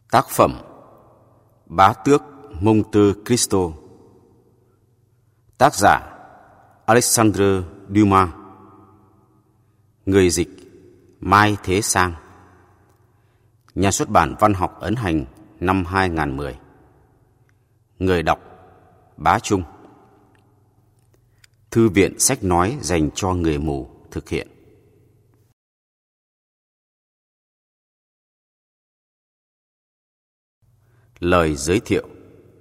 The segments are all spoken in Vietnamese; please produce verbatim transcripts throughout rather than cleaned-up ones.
Tác phẩm Bá tước Monte Cristo. Tác giả Alexandre Dumas. Người dịch Mai Thế Sang. Nhà xuất bản Văn học Ấn Hành năm hai không một không. Người đọc Bá Trung. Thư viện sách nói dành cho người mù thực hiện. Lời giới thiệu.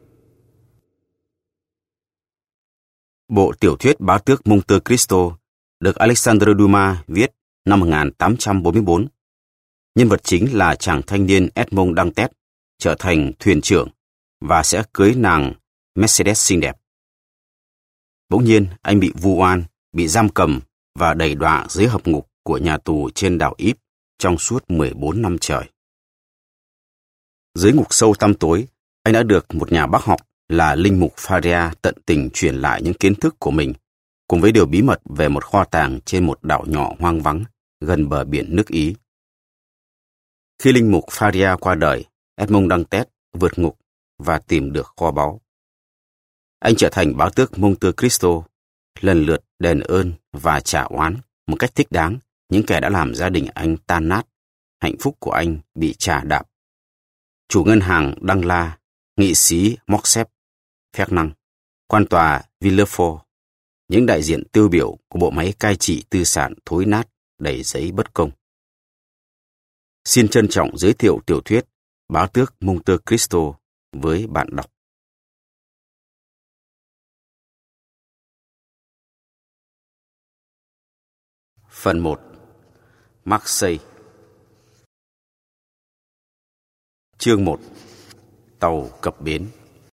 Bộ tiểu thuyết Bá tước Monte Cristo được Alexandre Dumas viết năm một nghìn tám trăm bốn mươi tư. Nhân vật chính là chàng thanh niên Edmond Dantes trở thành thuyền trưởng và sẽ cưới nàng Mercedes xinh đẹp. Bỗng nhiên anh bị vu oan, bị giam cầm và đày đọa dưới hầm ngục của nhà tù trên đảo Ypres trong suốt mười bốn năm trời. Dưới ngục sâu tăm tối, anh đã được một nhà bác học là linh mục Faria tận tình truyền lại những kiến thức của mình, cùng với điều bí mật về một kho tàng trên một đảo nhỏ hoang vắng gần bờ biển nước Ý. Khi linh mục Faria qua đời, Edmond Dantes vượt ngục và tìm được kho báu. Anh trở thành bá tước Monte Cristo, lần lượt đền ơn và trả oán một cách thích đáng những kẻ đã làm gia đình anh tan nát, hạnh phúc của anh bị chà đạp. Chủ ngân hàng Đăng La, nghị sĩ Morcerf, Fernand, quan tòa Villefort, những đại diện tiêu biểu của bộ máy cai trị tư sản thối nát đầy giấy bất công. Xin trân trọng giới thiệu tiểu thuyết Bá tước Monte Cristo với bạn đọc. Phần một. Marseille. Chương một. Tàu cập bến.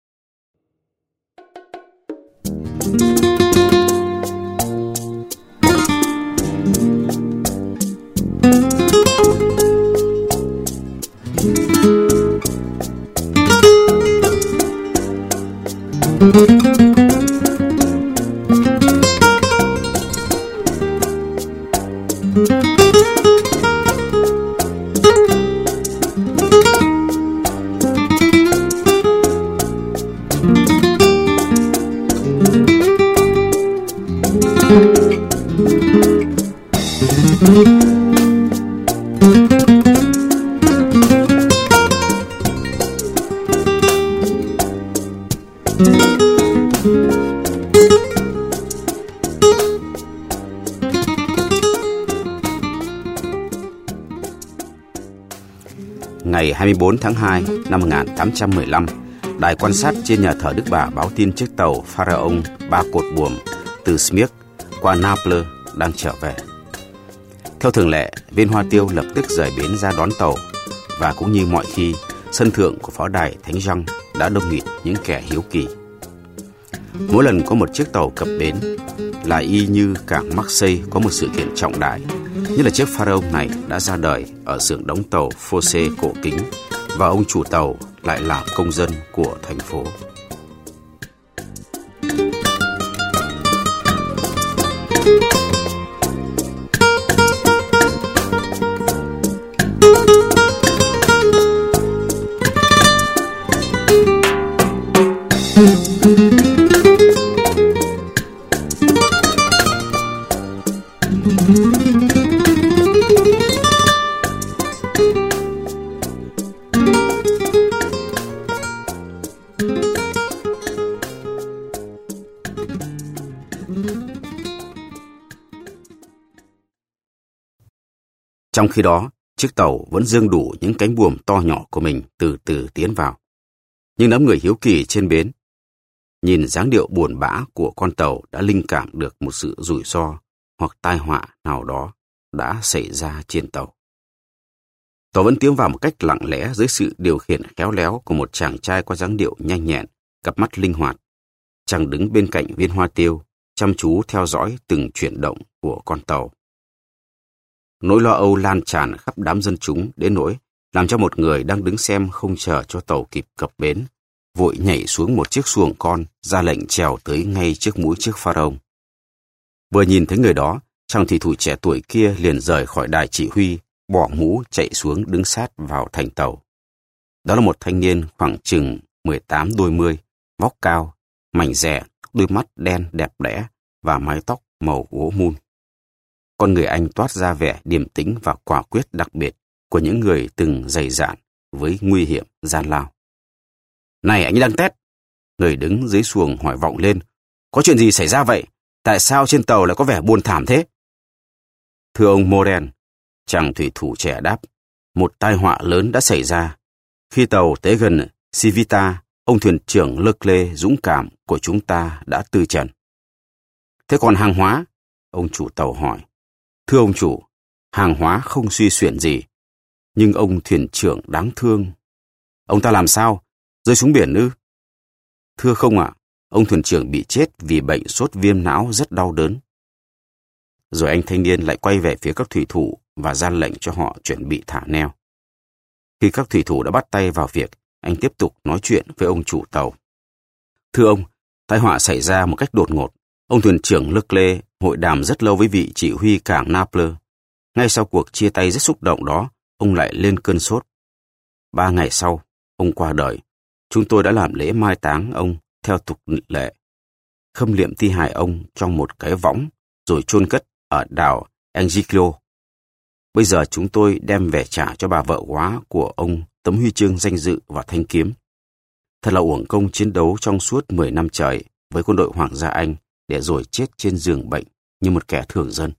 Ngày hai mươi tư tháng hai năm một nghìn tám trăm mười lăm, đài quan sát trên nhà thờ Đức Bà báo tin chiếc tàu Pharaon ba cột buồm từ Smyrna qua Naples đang trở về. Theo thường lệ, viên hoa tiêu lập tức rời bến ra đón tàu, và cũng như mọi khi, sân thượng của pháo đài Thánh Jean đã đông nghịt những kẻ hiếu kỳ. Mỗi lần có một chiếc tàu cập bến là y như cảng Marseille có một sự kiện trọng đại, như là chiếc Pharaon này đã ra đời ở xưởng đóng tàu Fosse cổ kính, và ông chủ tàu lại là công dân của thành phố. Trong khi đó, chiếc tàu vẫn dương đủ những cánh buồm to nhỏ của mình từ từ tiến vào. Nhưng đám người hiếu kỳ trên bến, nhìn dáng điệu buồn bã của con tàu đã linh cảm được một sự rủi ro hoặc tai họa nào đó đã xảy ra trên tàu. Tàu vẫn tiến vào một cách lặng lẽ dưới sự điều khiển khéo léo của một chàng trai có dáng điệu nhanh nhẹn, cặp mắt linh hoạt. Chàng đứng bên cạnh viên hoa tiêu, chăm chú theo dõi từng chuyển động của con tàu. Nỗi lo âu lan tràn khắp đám dân chúng đến nỗi làm cho một người đang đứng xem không chờ cho tàu kịp cập bến, vội nhảy xuống một chiếc xuồng con, ra lệnh trèo tới ngay trước mũi chiếc Pharaon. Vừa nhìn thấy người đó, chàng thủy thủ trẻ tuổi kia liền rời khỏi đài chỉ huy, bỏ mũ chạy xuống đứng sát vào thành tàu. Đó là một thanh niên khoảng chừng mười tám đôi mươi, vóc cao, mảnh dẻ, đôi mắt đen đẹp đẽ và mái tóc màu gỗ mun. Con người anh toát ra vẻ điềm tĩnh và quả quyết đặc biệt của những người từng dày dạn với nguy hiểm gian lao. Này anh Đăng Tét! Người đứng dưới xuồng hỏi vọng lên. Có chuyện gì xảy ra vậy? Tại sao trên tàu lại có vẻ buồn thảm thế? Thưa ông Moren, chàng thủy thủ trẻ đáp, một tai họa lớn đã xảy ra. Khi tàu tới gần Civita, ông thuyền trưởng Leclerc dũng cảm của chúng ta đã tư trần. Thế còn hàng hóa? Ông chủ tàu hỏi. Thưa ông chủ, hàng hóa không suy xuyển gì. Nhưng ông thuyền trưởng đáng thương. Ông ta làm sao? Rơi xuống biển ư? Thưa không ạ, ông thuyền trưởng bị chết vì bệnh sốt viêm não rất đau đớn. Rồi anh thanh niên lại quay về phía các thủy thủ và ra lệnh cho họ chuẩn bị thả neo. Khi các thủy thủ đã bắt tay vào việc, anh tiếp tục nói chuyện với ông chủ tàu. Thưa ông, tai họa xảy ra một cách đột ngột. Ông thuyền trưởng Leclerc hội đàm rất lâu với vị chỉ huy cảng Naples. Ngay sau cuộc chia tay rất xúc động đó, ông lại lên cơn sốt. Ba ngày sau, ông qua đời. Chúng tôi đã làm lễ mai táng ông theo tục lệ. Khâm liệm thi hài ông trong một cái võng, rồi chôn cất ở đảo Angiclo. Bây giờ chúng tôi đem về trả cho bà vợ quá của ông tấm huy chương danh dự và thanh kiếm. Thật là uổng công chiến đấu trong suốt mười năm trời với quân đội Hoàng gia Anh để rồi chết trên giường bệnh như một kẻ thường dân.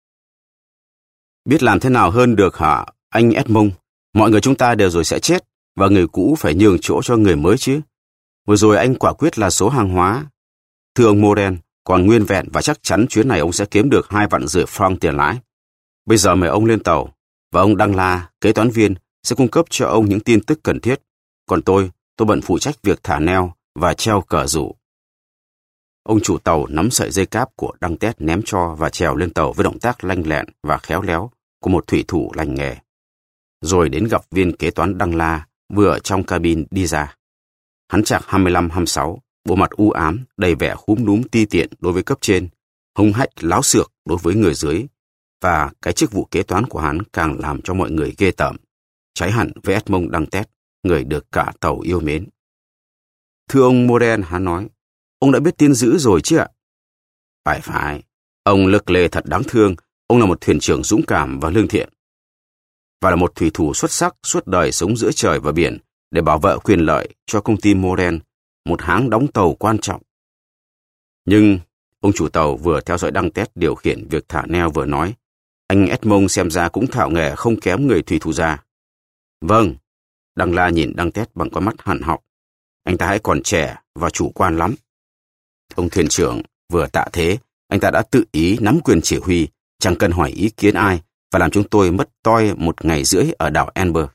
Biết làm thế nào hơn được hả, anh Edmond? Mọi người chúng ta đều rồi sẽ chết, và người cũ phải nhường chỗ cho người mới chứ. Vừa rồi anh quả quyết là số hàng hóa. Thưa ông Moren, còn nguyên vẹn và chắc chắn chuyến này ông sẽ kiếm được hai vạn rưỡi franc tiền lãi. Bây giờ mời ông lên tàu, và ông Đăng La, kế toán viên, sẽ cung cấp cho ông những tin tức cần thiết. Còn tôi, tôi bận phụ trách việc thả neo và treo cờ rủ. Ông chủ tàu nắm sợi dây cáp của Đăng Tét ném cho và trèo lên tàu với động tác lanh lẹn và khéo léo của một thủy thủ lành nghề. Rồi đến gặp viên kế toán Đăng La vừa ở trong cabin đi ra. Hắn chạc hai mươi lăm hai mươi sáu, bộ mặt u ám, đầy vẻ húm núm ti tiện đối với cấp trên, hung hách láo xược đối với người dưới, và cái chức vụ kế toán của hắn càng làm cho mọi người ghê tởm, trái hẳn với Edmond Đăng Tét, người được cả tàu yêu mến. Thưa ông Moren, hắn nói, ông đã biết tin dữ rồi chứ ạ? Phải phải, ông Leclerc thật đáng thương, ông là một thuyền trưởng dũng cảm và lương thiện, và là một thủy thủ xuất sắc suốt đời sống giữa trời và biển để bảo vệ quyền lợi cho công ty Moren, một hãng đóng tàu quan trọng. Nhưng, ông chủ tàu vừa theo dõi Đăng Tét điều khiển việc thả neo vừa nói, anh Edmond xem ra cũng thạo nghề không kém người thủy thủ già. Vâng, Đăng La nhìn Đăng Tét bằng con mắt hằn học. Anh ta hãy còn trẻ và chủ quan lắm. Ông thuyền trưởng vừa tạ thế, anh ta đã tự ý nắm quyền chỉ huy, chẳng cần hỏi ý kiến ai, và làm chúng tôi mất toi một ngày rưỡi ở đảo Amber.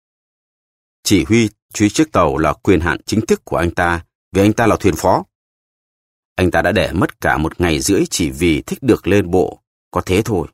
Chỉ huy chuyến chiếc tàu là quyền hạn chính thức của anh ta, vì anh ta là thuyền phó. Anh ta đã để mất cả một ngày rưỡi chỉ vì thích được lên bộ, có thế thôi.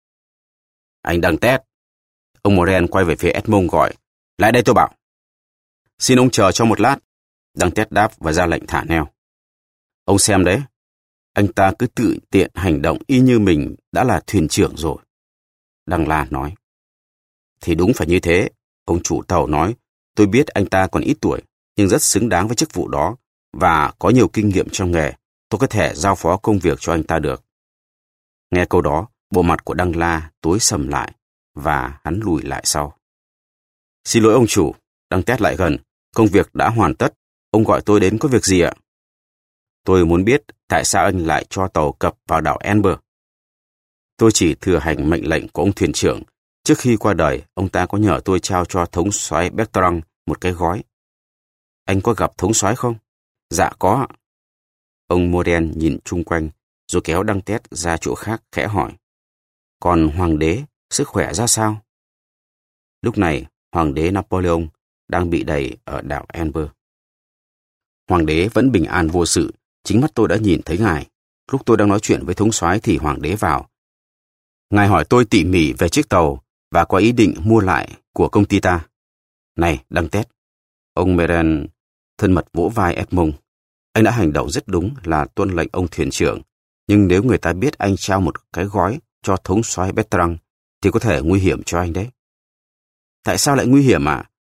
Anh Đăng Tét. Ông Moren quay về phía Edmond gọi, lại đây tôi bảo. Xin ông chờ cho một lát. Đăng Tét đáp và ra lệnh thả neo. Ông xem đấy, anh ta cứ tự tiện hành động y như mình đã là thuyền trưởng rồi. Đăng La nói. Thì đúng phải như thế, ông chủ tàu nói, tôi biết anh ta còn ít tuổi, nhưng rất xứng đáng với chức vụ đó, và có nhiều kinh nghiệm trong nghề, tôi có thể giao phó công việc cho anh ta được. Nghe câu đó, bộ mặt của Đăng La tối sầm lại, và hắn lùi lại sau. Xin lỗi ông chủ, Đăng Tét lại gần, công việc đã hoàn tất, ông gọi tôi đến có việc gì ạ? Tôi muốn biết tại sao anh lại cho tàu cập vào đảo Amber. Tôi chỉ thừa hành mệnh lệnh của ông thuyền trưởng. Trước khi qua đời, ông ta có nhờ tôi trao cho thống soái Bertrand một cái gói. Anh có gặp thống soái không? Dạ có ạ. Ông Moren nhìn chung quanh, rồi kéo Đăng Tét ra chỗ khác khẽ hỏi. Còn hoàng đế, sức khỏe ra sao? Lúc này, hoàng đế Napoleon đang bị đày ở đảo Amber. Hoàng đế vẫn bình an vô sự, chính mắt tôi đã nhìn thấy ngài. Lúc tôi đang nói chuyện với thống soái thì hoàng đế vào. Ngài hỏi tôi tỉ mỉ về chiếc tàu và có ý định mua lại của công ty ta. Này, Đăng Tét. Ông Moren thân mật vỗ vai Edmond. Anh đã hành động rất đúng là tuân lệnh ông thuyền trưởng. Nhưng nếu người ta biết anh trao một cái gói cho thống soái Bertrand thì có thể nguy hiểm cho anh đấy. Tại sao lại nguy hiểm ạ? À?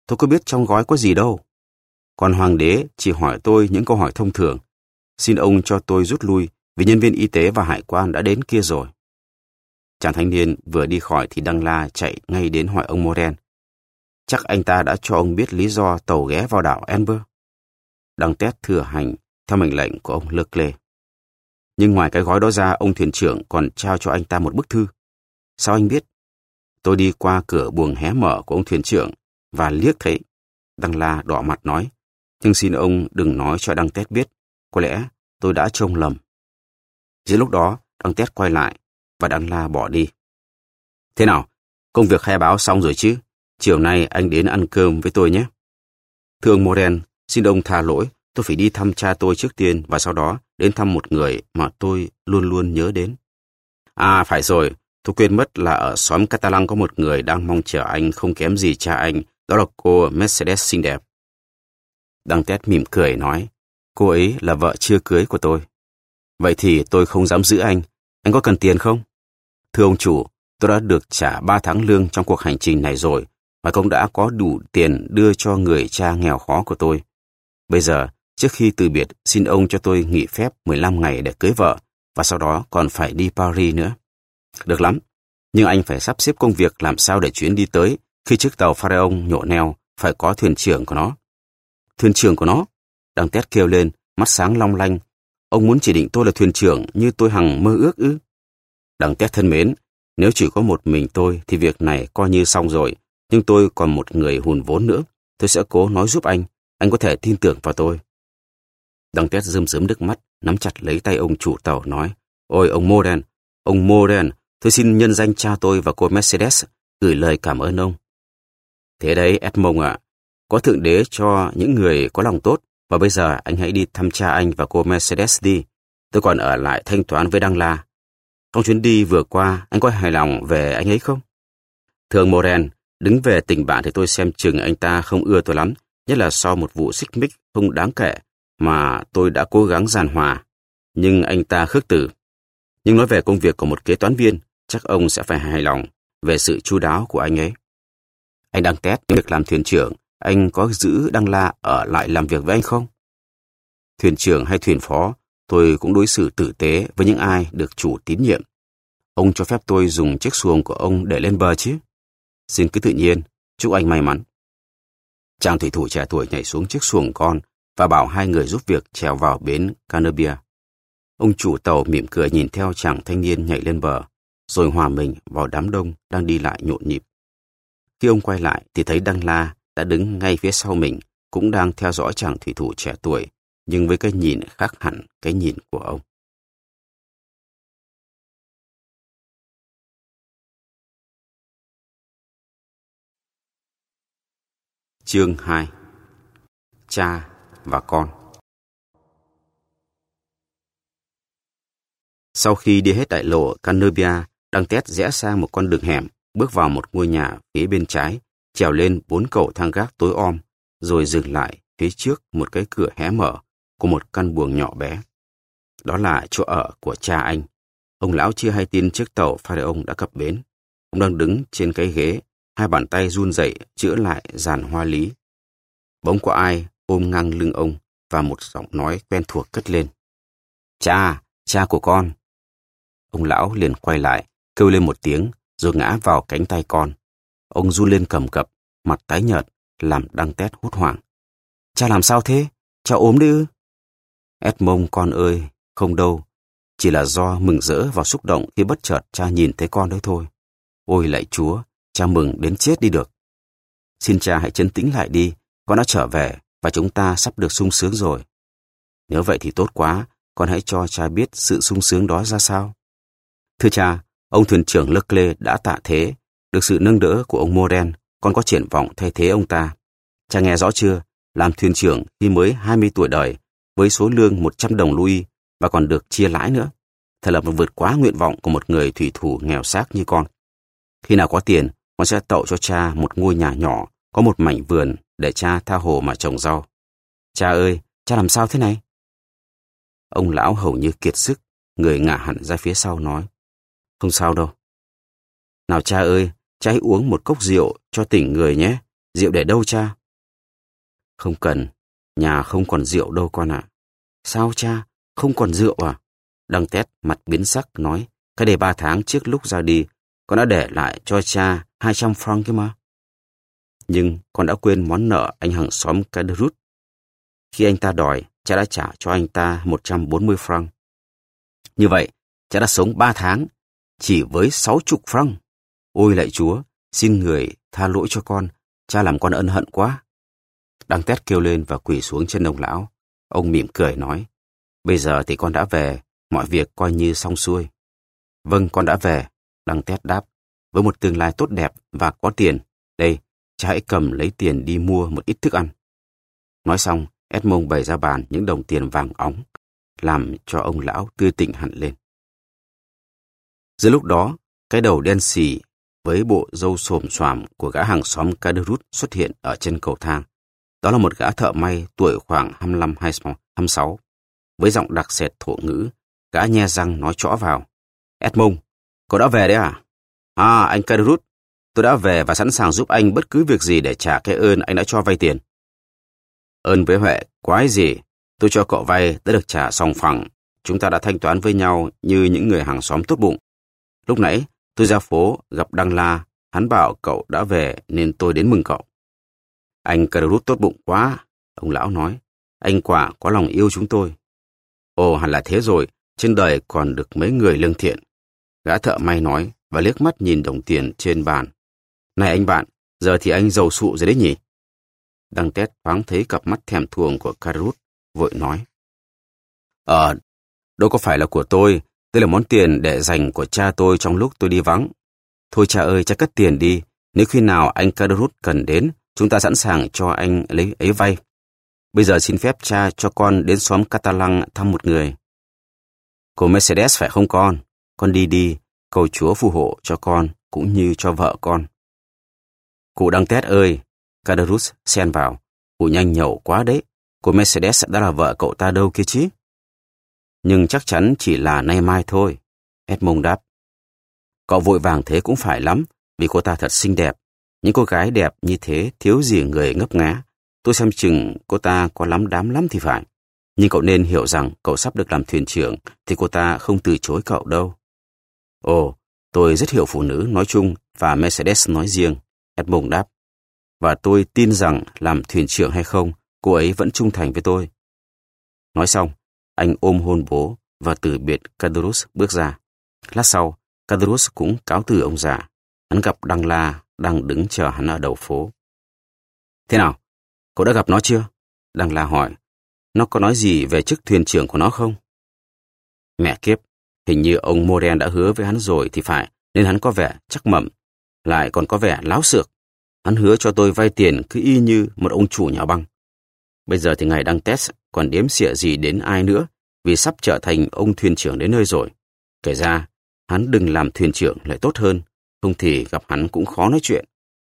tôi có biết trong gói có gì đâu. Còn hoàng đế chỉ hỏi tôi những câu hỏi thông thường. Xin ông cho tôi rút lui vì nhân viên y tế và hải quan đã đến kia rồi. Chàng thanh niên vừa đi khỏi thì Đăng La chạy ngay đến hỏi ông Moren. Chắc anh ta đã cho ông biết lý do tàu ghé vào đảo Amber. Đăng Tét thừa hành theo mệnh lệnh của ông Leclerc. Nhưng ngoài cái gói đó ra, ông thuyền trưởng còn trao cho anh ta một bức thư. Sao anh biết? Tôi đi qua cửa buồng hé mở của ông thuyền trưởng và liếc thấy. Đăng La đỏ mặt nói, nhưng xin ông đừng nói cho Đăng Tét biết. Có lẽ tôi đã trông lầm. Giữa lúc đó, Đăng Tét quay lại và Đăng La bỏ đi. Thế nào? Công việc khai báo xong rồi chứ? Chiều nay anh đến ăn cơm với tôi nhé. Thưa ông Moren, xin ông tha lỗi. Tôi phải đi thăm cha tôi trước tiên và sau đó đến thăm một người mà tôi luôn luôn nhớ đến. À, phải rồi. Tôi quên mất là ở xóm Catalan có một người đang mong chờ anh không kém gì cha anh. Đó là cô Mercedes xinh đẹp. Đăng Tét mỉm cười nói, cô ấy là vợ chưa cưới của tôi. Vậy thì tôi không dám giữ anh. Anh có cần tiền không? Thưa ông chủ, tôi đã được trả ba tháng lương trong cuộc hành trình này rồi, và cũng đã có đủ tiền đưa cho người cha nghèo khó của tôi. Bây giờ, trước khi từ biệt, xin ông cho tôi nghỉ phép mười lăm ngày để cưới vợ, và sau đó còn phải đi Paris nữa. Được lắm, nhưng anh phải sắp xếp công việc làm sao để chuyến đi tới, khi chiếc tàu Pharaon nhổ neo, phải có thuyền trưởng của nó. Thuyền trưởng của nó? Đăng Tét kêu lên, mắt sáng long lanh. Ông muốn chỉ định tôi là thuyền trưởng như tôi hằng mơ ước ư? Đăng Tét thân mến, nếu chỉ có một mình tôi thì việc này coi như xong rồi, nhưng tôi còn một người hùn vốn nữa. Tôi sẽ cố nói giúp anh, anh có thể tin tưởng vào tôi. Đăng Tét rơm rớm nước mắt, nắm chặt lấy tay ông chủ tàu nói, ôi ông Moren, ông Moren, tôi xin nhân danh cha tôi và cô Mercedes gửi lời cảm ơn ông. Thế đấy Edmond ạ, có Thượng Đế cho những người có lòng tốt, và bây giờ anh hãy đi thăm cha anh và cô Mercedes đi. Tôi còn ở lại thanh toán với Đăng La. Trong chuyến đi vừa qua, anh có hài lòng về anh ấy không? Thưa ông Moren, đứng về tình bạn thì tôi xem chừng anh ta không ưa tôi lắm, nhất là sau một vụ xích mích không đáng kể mà tôi đã cố gắng giàn hòa. Nhưng anh ta khước từ. Nhưng nói về công việc của một kế toán viên, chắc ông sẽ phải hài lòng về sự chu đáo của anh ấy. Anh Đăng Tét, việc làm thuyền trưởng, anh có giữ Đăng La ở lại làm việc với anh không? Thuyền trưởng hay thuyền phó, tôi cũng đối xử tử tế với những ai được chủ tín nhiệm. Ông cho phép tôi dùng chiếc xuồng của ông để lên bờ chứ? Xin cứ tự nhiên, chúc anh may mắn. Chàng thủy thủ trẻ tuổi nhảy xuống chiếc xuồng con và bảo hai người giúp việc trèo vào bến Canabria. Ông chủ tàu mỉm cười nhìn theo chàng thanh niên nhảy lên bờ, rồi hòa mình vào đám đông đang đi lại nhộn nhịp. Khi ông quay lại thì thấy Đăng La đã đứng ngay phía sau mình, cũng đang theo dõi chàng thủy thủ trẻ tuổi, nhưng với cái nhìn khác hẳn cái nhìn của ông. Chương hai. Cha và con. Sau khi đi hết đại lộ Canabria, Đăng Tét rẽ sang một con đường hẻm, bước vào một ngôi nhà phía bên trái, trèo lên bốn cầu thang gác tối om, rồi dừng lại phía trước một cái cửa hé mở của một căn buồng nhỏ bé. Đó là chỗ ở của cha anh. Ông lão chưa hay tin chiếc tàu Pharaon đã cập bến. Ông đang đứng trên cái ghế, hai bàn tay run rẩy chữa lại dàn hoa lý. Bỗng có ai ôm ngang lưng ông và một giọng nói quen thuộc cất lên. Cha, cha của con. Ông lão liền quay lại, kêu lên một tiếng, rồi ngã vào cánh tay con. Ông run lên cầm cập, mặt tái nhợt, làm Đăng Tét hốt hoảng. Cha làm sao thế? Cha ốm đấy ư? Edmond con ơi, không đâu. Chỉ là do mừng rỡ và xúc động khi bất chợt cha nhìn thấy con đấy thôi. Ôi lạy Chúa, cha mừng đến chết đi được. Xin cha hãy trấn tĩnh lại đi, con đã trở về và chúng ta sắp được sung sướng rồi. Nếu vậy thì tốt quá, con hãy cho cha biết sự sung sướng đó ra sao. Thưa cha, ông thuyền trưởng Leclerc đã tạ thế, được sự nâng đỡ của ông Moren, con có triển vọng thay thế ông ta. Cha nghe rõ chưa? Làm thuyền trưởng khi mới hai mươi tuổi đời, với số lương một trăm đồng Louis và còn được chia lãi nữa. Thật là một vượt quá nguyện vọng của một người thủy thủ nghèo xác như con. Khi nào có tiền, con sẽ tậu cho cha một ngôi nhà nhỏ, có một mảnh vườn để cha tha hồ mà trồng rau. Cha ơi, cha làm sao thế này? Ông lão hầu như kiệt sức, người ngả hẳn ra phía sau nói. Không sao đâu. Nào cha ơi, cha hãy uống một cốc rượu cho tỉnh người nhé. Rượu để đâu cha? Không cần, nhà không còn rượu đâu con ạ. Sao cha, không còn rượu à? Đăng Tét mặt biến sắc nói, cái đây ba tháng trước lúc ra đi, con đã để lại cho cha hai trăm franc kia mà. Nhưng con đã quên món nợ anh hàng xóm Caderousse. Khi anh ta đòi, cha đã trả cho anh ta một trăm bốn mươi franc. Như vậy, cha đã sống ba tháng, chỉ với sáu mươi franc. Ôi lạy Chúa, xin người tha lỗi cho con, cha làm con ân hận quá. Đăng Tét kêu lên và quỳ xuống chân ông lão. Ông mỉm cười nói, bây giờ thì con đã về, mọi việc coi như xong xuôi. Vâng, con đã về, Đăng Tét đáp, với một tương lai tốt đẹp và có tiền. Đây, cha hãy cầm lấy tiền đi mua một ít thức ăn. Nói xong, Edmond bày ra bàn những đồng tiền vàng óng, làm cho ông lão tươi tỉnh hẳn lên. Giữa lúc đó, cái đầu đen xì với bộ râu xồm xoàm của gã hàng xóm Caderousse xuất hiện ở chân cầu thang. Đó là một gã thợ may tuổi khoảng hai mươi lăm hai mươi sáu. Với giọng đặc sệt thổ ngữ, gã nhe răng nói chõ vào. Edmond, cậu đã về đấy à? À, anh Caderousse, tôi đã về và sẵn sàng giúp anh bất cứ việc gì để trả cái ơn anh đã cho vay tiền. Ơn với huệ, quái gì, tôi cho cậu vay đã được trả sòng phẳng. Chúng ta đã thanh toán với nhau như những người hàng xóm tốt bụng. Lúc nãy, tôi ra phố gặp Đăng La, hắn bảo cậu đã về nên tôi đến mừng cậu. Anh Caderousse tốt bụng quá, ông lão nói. Anh quả có lòng yêu chúng tôi. Ồ, hẳn là thế rồi, trên đời còn được mấy người lương thiện. Gã thợ may nói và liếc mắt nhìn đồng tiền trên bàn. Này anh bạn, giờ thì anh giàu sụ rồi đấy nhỉ? Đăng Tét thoáng thấy cặp mắt thèm thuồng của Caderousse, vội nói. Ờ, đâu có phải là của tôi, đây là món tiền để dành của cha tôi trong lúc tôi đi vắng. Thôi cha ơi, cha cất tiền đi, nếu khi nào anh Caderousse cần đến, chúng ta sẵn sàng cho anh lấy ấy vay. Bây giờ xin phép cha cho con đến xóm Catalan thăm một người. Cô Mercedes phải không con? Con đi đi, cầu Chúa phù hộ cho con cũng như cho vợ con. Cụ Đăng Tét ơi, Caderousse xen vào, cụ nhanh nhẩu quá đấy, cô Mercedes đã là vợ cậu ta đâu kia chứ? Nhưng chắc chắn chỉ là nay mai thôi, Edmond đáp. Cậu vội vàng thế cũng phải lắm, vì cô ta thật xinh đẹp. Những cô gái đẹp như thế thiếu gì người ngấp nghé. Tôi xem chừng cô ta có lắm đám lắm thì phải. Nhưng cậu nên hiểu rằng cậu sắp được làm thuyền trưởng thì cô ta không từ chối cậu đâu. Ồ, tôi rất hiểu phụ nữ nói chung và Mercedes nói riêng, Edmond đáp. Và tôi tin rằng làm thuyền trưởng hay không, cô ấy vẫn trung thành với tôi. Nói xong, anh ôm hôn bố và từ biệt Caderousse bước ra. Lát sau, Caderousse cũng cáo từ ông già. Hắn gặp Đăng La đang đứng chờ hắn ở đầu phố. Thế nào? Cậu đã gặp nó chưa? Đăng La hỏi. Nó có nói gì về chức thuyền trưởng của nó không? Mẹ kiếp, hình như ông Morel đã hứa với hắn rồi thì phải, nên hắn có vẻ chắc mẩm, lại còn có vẻ láo xược. Hắn hứa cho tôi vay tiền cứ y như một ông chủ nhà băng. Bây giờ thì ngài Đăng Tét còn đếm xỉa gì đến ai nữa, vì sắp trở thành ông thuyền trưởng đến nơi rồi. Kể ra, hắn đừng làm thuyền trưởng lại tốt hơn, không thì gặp hắn cũng khó nói chuyện.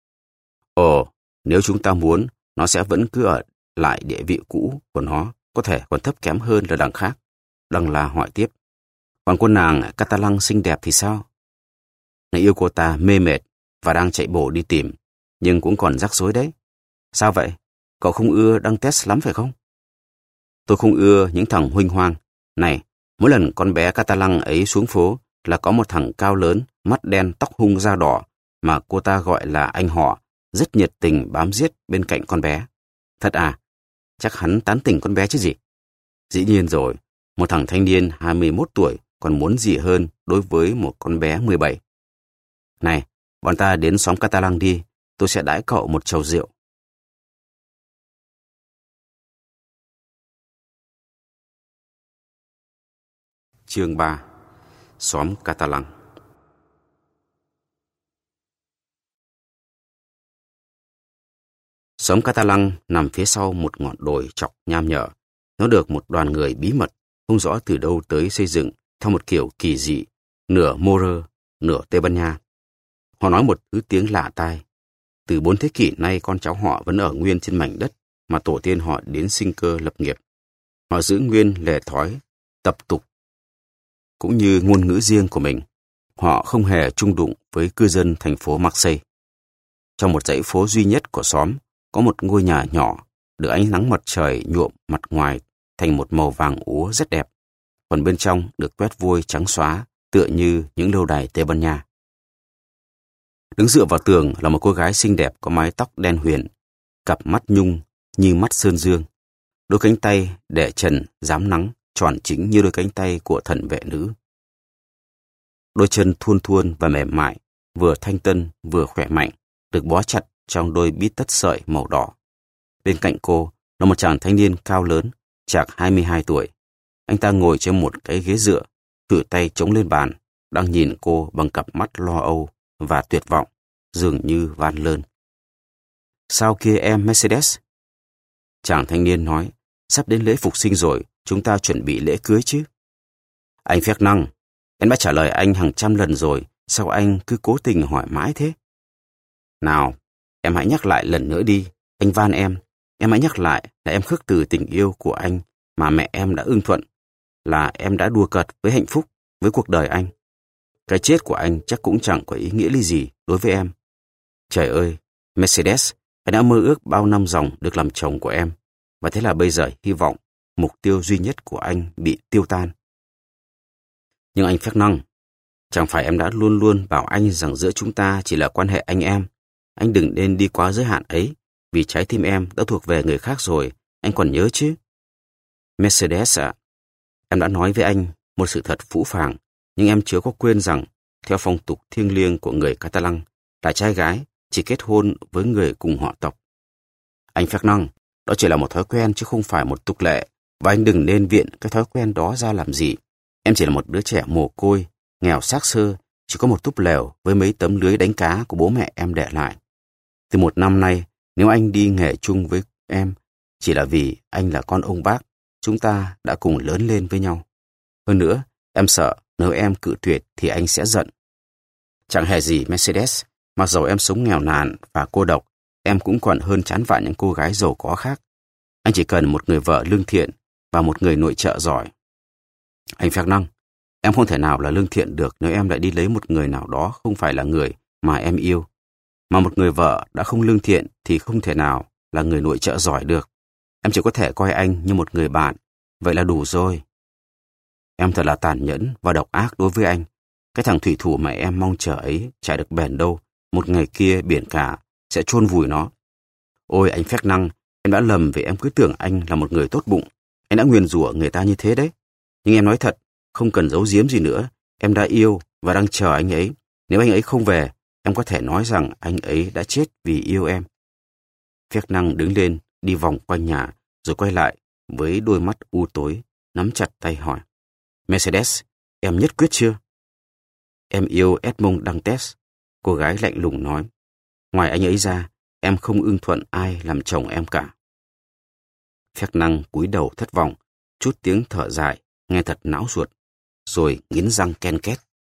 Ồ, nếu chúng ta muốn, nó sẽ vẫn cứ ở lại địa vị cũ của nó, có thể còn thấp kém hơn là đằng khác. Đăng La hỏi tiếp. Còn cô nàng Catalan xinh đẹp thì sao? Nàng yêu cô ta mê mệt và đang chạy bộ đi tìm, nhưng cũng còn rắc rối đấy. Sao vậy? Cậu không ưa Đăng Tét lắm phải không? Tôi không ưa những thằng huênh hoang. Này, mỗi lần con bé Catalan ấy xuống phố là có một thằng cao lớn, mắt đen, tóc hung da đỏ mà cô ta gọi là anh họ, rất nhiệt tình bám giết bên cạnh con bé. Thật à? Chắc hắn tán tỉnh con bé chứ gì? Dĩ nhiên rồi, một thằng thanh niên hai mươi mốt tuổi còn muốn gì hơn đối với một con bé mười bảy. Này, bọn ta đến xóm Catalan đi, tôi sẽ đãi cậu một chầu rượu. Chương ba. Xóm Catalan. Xóm Catalan nằm phía sau một ngọn đồi chọc nham nhở. Nó được một đoàn người bí mật, không rõ từ đâu tới xây dựng theo một kiểu kỳ dị, nửa Morer, nửa Tây Ban Nha. Họ nói một thứ tiếng lạ tai. Từ bốn thế kỷ nay con cháu họ vẫn ở nguyên trên mảnh đất mà tổ tiên họ đến sinh cơ lập nghiệp. Họ giữ nguyên lề thói, tập tục, cũng như ngôn ngữ riêng của mình. Họ không hề chung đụng với cư dân thành phố Marseille. Trong một dãy phố duy nhất của xóm, có một ngôi nhà nhỏ, được ánh nắng mặt trời nhuộm mặt ngoài thành một màu vàng úa rất đẹp, còn bên trong được quét vôi trắng xóa tựa như những lâu đài Tây Ban Nha. Đứng dựa vào tường là một cô gái xinh đẹp có mái tóc đen huyền, cặp mắt nhung như mắt sơn dương, đôi cánh tay để trần rám nắng tròn chính như đôi cánh tay của thần vệ nữ. Đôi chân thuôn thuôn và mềm mại, vừa thanh tân vừa khỏe mạnh, được bó chặt trong đôi bít tất sợi màu đỏ. Bên cạnh cô là một chàng thanh niên cao lớn, chạc hai mươi hai tuổi. Anh ta ngồi trên một cái ghế dựa, khuỷu tay chống lên bàn, đang nhìn cô bằng cặp mắt lo âu và tuyệt vọng, dường như van lơn. Sao kia em Mercedes? Chàng thanh niên nói, sắp đến lễ phục sinh rồi, chúng ta chuẩn bị lễ cưới chứ. Anh Fernand, em đã trả lời anh hàng trăm lần rồi, sao anh cứ cố tình hỏi mãi thế? Nào, em hãy nhắc lại lần nữa đi, anh van em. Em hãy nhắc lại là em khước từ tình yêu của anh mà mẹ em đã ưng thuận, là em đã đùa cợt với hạnh phúc, với cuộc đời anh. Cái chết của anh chắc cũng chẳng có ý nghĩa lý gì đối với em. Trời ơi, Mercedes, anh đã mơ ước bao năm dòng được làm chồng của em, và thế là bây giờ hy vọng, mục tiêu duy nhất của anh bị tiêu tan. Nhưng anh Fernand, chẳng phải em đã luôn luôn bảo anh rằng giữa chúng ta chỉ là quan hệ anh em. Anh đừng nên đi quá giới hạn ấy, vì trái tim em đã thuộc về người khác rồi, anh còn nhớ chứ? Mercedes ạ, em đã nói với anh một sự thật phũ phàng, nhưng em chưa có quên rằng, theo phong tục thiêng liêng của người Catalan, là trai gái chỉ kết hôn với người cùng họ tộc. Anh Fernand, đó chỉ là một thói quen chứ không phải một tục lệ, và anh đừng nên viện cái thói quen đó ra làm gì. Em chỉ là một đứa trẻ mồ côi, nghèo xác xơ, chỉ có một túp lều với mấy tấm lưới đánh cá của bố mẹ em để lại. Từ một năm nay, nếu anh đi nghề chung với em, chỉ là vì anh là con ông bác, chúng ta đã cùng lớn lên với nhau. Hơn nữa, em sợ nếu em cự tuyệt thì anh sẽ giận. Chẳng hề gì Mercedes, mặc dầu em sống nghèo nàn và cô độc, em cũng còn hơn chán vạn những cô gái giàu có khác. Anh chỉ cần một người vợ lương thiện và một người nội trợ giỏi. Anh Fernand, em không thể nào là lương thiện được nếu em lại đi lấy một người nào đó không phải là người mà em yêu. Mà một người vợ đã không lương thiện thì không thể nào là người nội trợ giỏi được. Em chỉ có thể coi anh như một người bạn, vậy là đủ rồi. Em thật là tàn nhẫn và độc ác đối với anh. Cái thằng thủy thủ mà em mong chờ ấy chả được bền đâu. Một ngày kia biển cả sẽ chôn vùi nó. Ôi anh Fernand, em đã lầm vì em cứ tưởng anh là một người tốt bụng. Anh đã nguyền rủa người ta như thế đấy. Nhưng em nói thật, không cần giấu giếm gì nữa. Em đã yêu và đang chờ anh ấy. Nếu anh ấy không về, em có thể nói rằng anh ấy đã chết vì yêu em. Fernand đứng lên, đi vòng quanh nhà, rồi quay lại với đôi mắt u tối, nắm chặt tay hỏi. Mercedes, em nhất quyết chưa? Em yêu Edmond Dantes, cô gái lạnh lùng nói. Ngoài anh ấy ra, em không ưng thuận ai làm chồng em cả. Fernand cúi đầu thất vọng, chút tiếng thở dài, nghe thật não ruột, rồi nghiến răng ken két.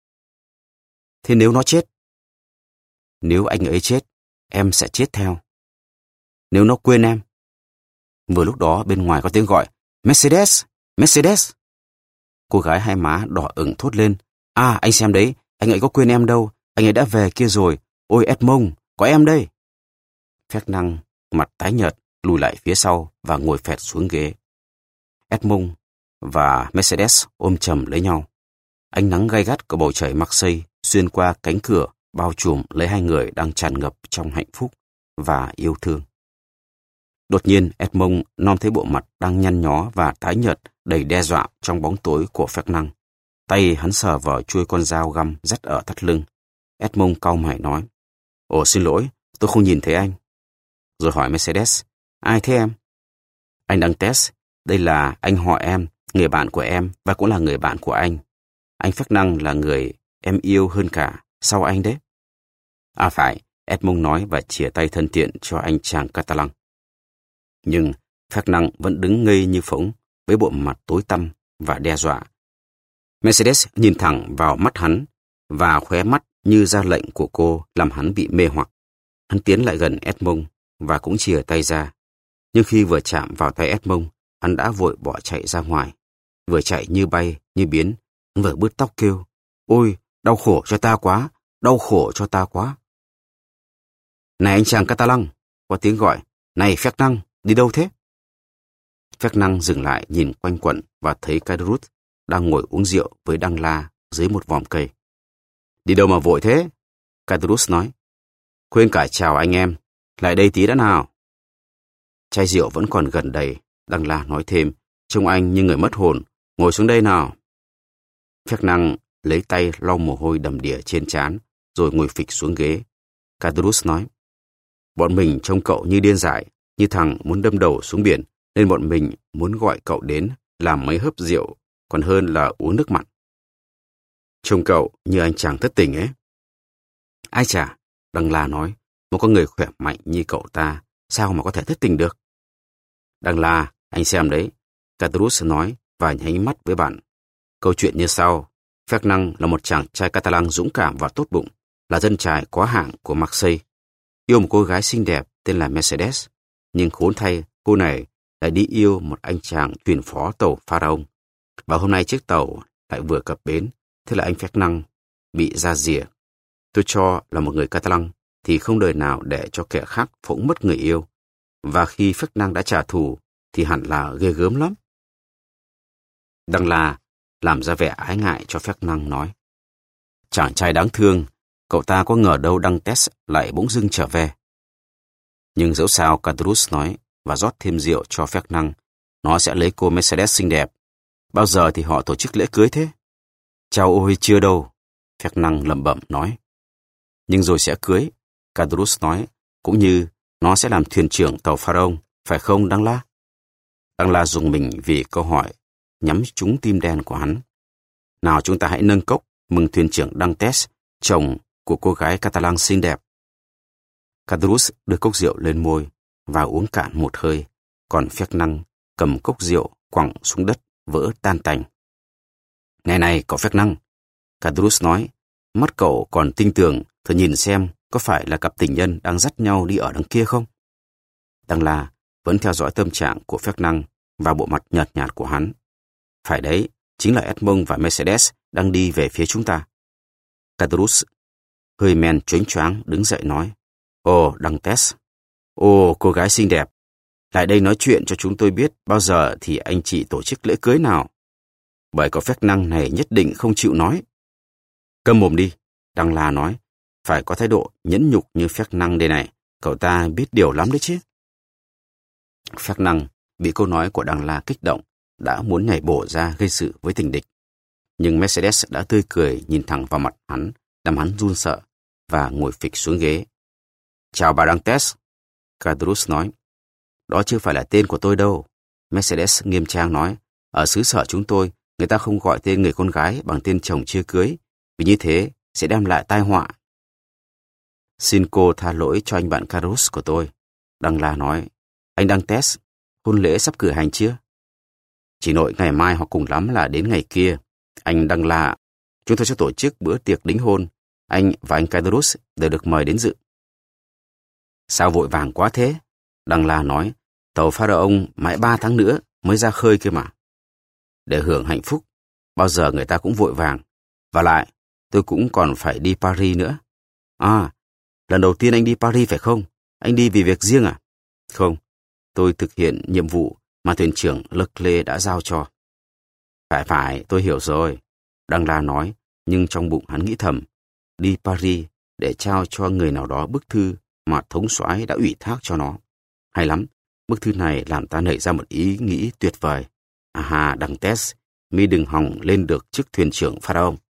Thế nếu nó chết? Nếu anh ấy chết, em sẽ chết theo. Nếu nó quên em? Vừa lúc đó bên ngoài có tiếng gọi, Mercedes, Mercedes. Cô gái hai má đỏ ửng thốt lên, à anh xem đấy, anh ấy có quên em đâu, anh ấy đã về kia rồi, ôi Edmond, có em đây. Fernand mặt tái nhợt lùi lại phía sau và ngồi phẹt xuống ghế. Edmond và Mercedes ôm chầm lấy nhau. Ánh nắng gay gắt của bầu trời Marseille xuyên qua cánh cửa bao trùm lấy hai người đang tràn ngập trong hạnh phúc và yêu thương. Đột nhiên Edmond nom thấy bộ mặt đang nhăn nhó và tái nhợt đầy đe dọa trong bóng tối của Fernand. Tay hắn sờ vào chuôi con dao găm dắt ở thắt lưng. Edmond cau mày nói, ồ xin lỗi, tôi không nhìn thấy anh. Rồi hỏi Mercedes, ai thế em? Anh Dantes, đây là anh họ em, người bạn của em và cũng là người bạn của anh. Anh Fernand là người em yêu hơn cả, sau anh đấy. À phải, Edmond nói và chìa tay thân thiện cho anh chàng Catalan. Nhưng Fernand vẫn đứng ngây như phỗng với bộ mặt tối tăm và đe dọa. Mercedes nhìn thẳng vào mắt hắn và khóe mắt như ra lệnh của cô làm hắn bị mê hoặc. Hắn tiến lại gần Edmond và cũng chìa tay ra. Nhưng khi vừa chạm vào tay Edmond, hắn đã vội bỏ chạy ra ngoài. Vừa chạy như bay, như biến, hắn vừa bứt tóc kêu, ôi, đau khổ cho ta quá, đau khổ cho ta quá. Này anh chàng Catalan, có tiếng gọi, này Fernand, Đi đâu thế? Fernand dừng lại nhìn quanh quẩn và thấy Caderousse đang ngồi uống rượu với Đăng La dưới một vòm cây. Đi đâu mà vội thế? Caderousse nói. Quên cả chào anh em, lại đây tí đã nào. Chai rượu vẫn còn gần đầy, Đăng La nói thêm, trông anh như người mất hồn, ngồi xuống đây nào. Fernand lấy tay lau mồ hôi đầm đìa trên trán, rồi ngồi phịch xuống ghế. Caderousse nói, bọn mình trông cậu như điên dại, như thằng muốn đâm đầu xuống biển, nên bọn mình muốn gọi cậu đến làm mấy hớp rượu, còn hơn là uống nước mặn. Trông cậu như anh chàng thất tình ấy. Ai chả, Đăng La nói, một con người khỏe mạnh như cậu ta, sao mà có thể thất tình được? Đăng La, anh xem đấy, Caderousse nói và nháy mắt với bạn. Câu chuyện như sau, Fernand là một chàng trai Catalan dũng cảm và tốt bụng, là dân trai có hạng của Marseille, yêu một cô gái xinh đẹp tên là Mercedes, nhưng khốn thay cô này lại đi yêu một anh chàng thuyền phó tàu Pharaon. Và hôm nay chiếc tàu lại vừa cập bến, thế là anh Fernand bị ra rìa. Tôi cho là một người Catalan thì không đời nào để cho kẻ khác phỗng mất người yêu, và khi Fernand đã trả thù thì hẳn là ghê gớm lắm. Đăng La làm ra vẻ ái ngại cho Fernand nói, chàng trai đáng thương, cậu ta có ngờ đâu Dantes lại bỗng dưng trở về. Nhưng dẫu sao, Caderousse nói và rót thêm rượu cho Fernand, nó sẽ lấy cô Mercedes xinh đẹp. Bao giờ thì họ tổ chức lễ cưới thế? Chao ôi, chưa đâu, Fernand lẩm bẩm nói. Nhưng rồi sẽ cưới, Caderousse nói, cũng như nó sẽ làm thuyền trưởng tàu Pharaon, phải không Đăng La? Đăng La dùng mình vì câu hỏi nhắm trúng tim đen của hắn. Nào chúng ta hãy nâng cốc mừng thuyền trưởng Dantes, chồng của cô gái Catalan xinh đẹp. Caderousse đưa cốc rượu lên môi và uống cạn một hơi, còn Fernand cầm cốc rượu quẳng xuống đất vỡ tan tành. Này này, cậu Fernand, Caderousse nói, mắt cậu còn tinh tường, thử nhìn xem có phải là cặp tình nhân đang dắt nhau đi ở đằng kia không? Đăng La vẫn theo dõi tâm trạng của Fernand và bộ mặt nhợt nhạt của hắn. Phải đấy, chính là Edmond và Mercedes đang đi về phía chúng ta. Caderousse hơi men choáng choáng đứng dậy nói, Ồ, Dantes, ồ, cô gái xinh đẹp, lại đây nói chuyện cho chúng tôi biết bao giờ thì anh chị tổ chức lễ cưới nào. Bởi có Fernand này nhất định không chịu nói. Câm mồm đi, Đăng La nói, phải có thái độ nhẫn nhục như Fernand đây này, cậu ta biết điều lắm đấy chứ. Fernand bị câu nói của Đăng La kích động, đã muốn nhảy bổ ra gây sự với tình địch. Nhưng Mercedes đã tươi cười nhìn thẳng vào mặt hắn, làm hắn run sợ, và ngồi phịch xuống ghế. Chào bà Dantes, Caderousse nói. Đó chưa phải là tên của tôi đâu, Mercedes nghiêm trang nói. Ở xứ sở chúng tôi, người ta không gọi tên người con gái bằng tên chồng chưa cưới, vì như thế sẽ đem lại tai họa. Xin cô tha lỗi cho anh bạn Caderousse của tôi, Đăng La nói. Anh Dantes, hôn lễ sắp cử hành chưa? Chỉ nội ngày mai hoặc cùng lắm là đến ngày kia. Anh Đăng La, chúng tôi sẽ tổ chức bữa tiệc đính hôn. Anh và anh Caderousse đều được mời đến dự. Sao vội vàng quá thế? Đăng La nói, tàu Pharaon mãi ba tháng nữa mới ra khơi kia mà. Để hưởng hạnh phúc, bao giờ người ta cũng vội vàng. Và lại, tôi cũng còn phải đi Paris nữa. À, lần đầu tiên anh đi Paris phải không? Anh đi vì việc riêng à? Không, tôi thực hiện nhiệm vụ mà thuyền trưởng Leclerc đã giao cho. Phải phải, tôi hiểu rồi, Đăng La nói, nhưng trong bụng hắn nghĩ thầm, đi Paris để trao cho người nào đó bức thư mà thống soái đã ủy thác cho nó. Hay lắm, bức thư này làm ta nảy ra một ý nghĩ tuyệt vời. À ha, Dantes, mi đừng hòng lên được chức thuyền trưởng Pharaon.